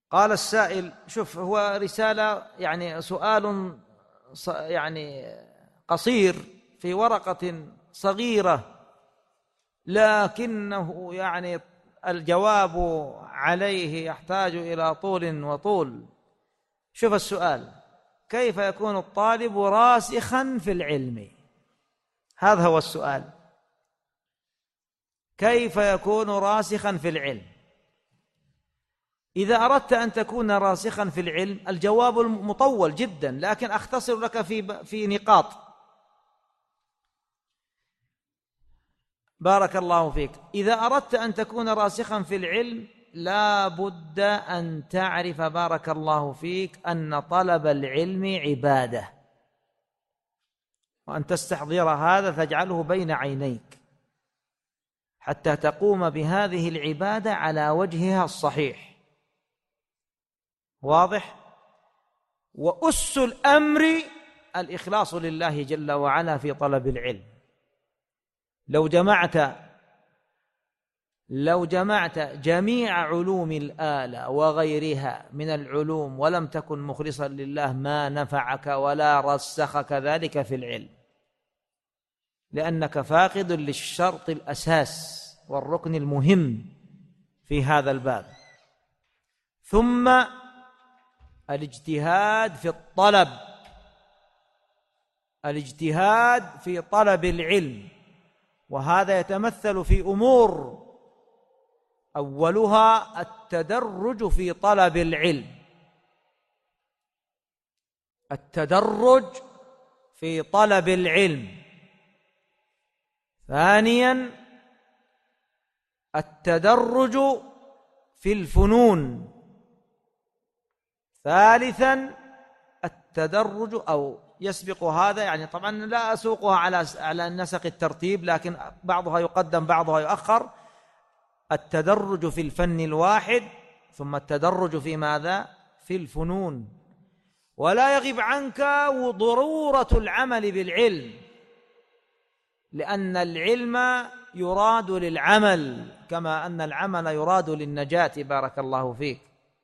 قال السائل، شوف هو رسالة يعني سؤال يعني قصير في ورقة صغيرة، لكنه يعني الجواب عليه يحتاج إلى طول وطول. شوف السؤال: كيف يكون الطالب راسخا في العلم؟ هذا هو السؤال، كيف يكون راسخا في العلم؟ إذا أردت أن تكون راسخا في العلم الجواب مطول جدا، لكن أختصر لك في نقاط. بارك الله فيك. إذا أردت أن تكون راسخا في العلم لا بد أن تعرف بارك الله فيك أن طلب العلم عبادة، وأن تستحضر هذا تجعله بين عينيك حتى تقوم بهذه العبادة على وجهها الصحيح. واضح؟ وأس الأمر الإخلاص لله جل وعلا في طلب العلم. لو جمعت جميع علوم الآلة وغيرها من العلوم ولم تكن مخلصا لله ما نفعك ولا رسخك ذلك في العلم، لأنك فاقد للشرط الأساس والركن المهم في هذا الباب. ثم الاجتهاد في طلب العلم، وهذا يتمثل في أمور، أولها التدرج في طلب العلم، التدرج في طلب العلم. ثانيا التدرج في الفنون. ثالثا التدرج، أو يسبق هذا، يعني طبعا لا أسوقها على نسق الترتيب، لكن بعضها يقدم بعضها يؤخر. التدرج في الفن الواحد، ثم التدرج في ماذا؟ في الفنون. ولا يغيب عنك ضرورة العمل بالعلم، لأن العلم يراد للعمل كما أن العمل يراد للنجاة. بارك الله فيك.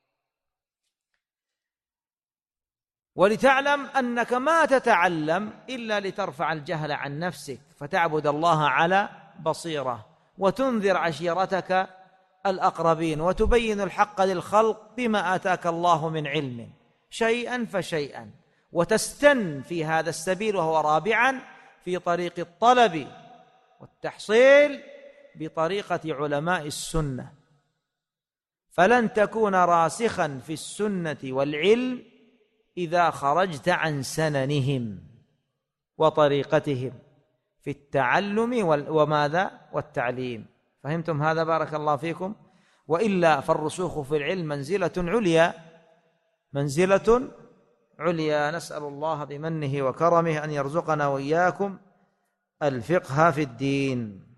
ولتعلم أنك ما تتعلم إلا لترفع الجهل عن نفسك، فتعبد الله على بصيرة، وتنذر عشيرتك الأقربين، وتبين الحق للخلق بما آتاك الله من علم شيئا فشيئا، وتستن في هذا السبيل، وهو رابعا في طريق الطلب والتحصيل بطريقة علماء السنة. فلن تكون راسخا في السنة والعلم إذا خرجت عن سننهم وطريقتهم في التعلم وماذا؟ والتعليم. فهمتم هذا؟ بارك الله فيكم. وإلا فالرسوخ في العلم منزلة عليا. نسأل الله بمنه وكرمه أن يرزقنا وإياكم الفقه في الدين.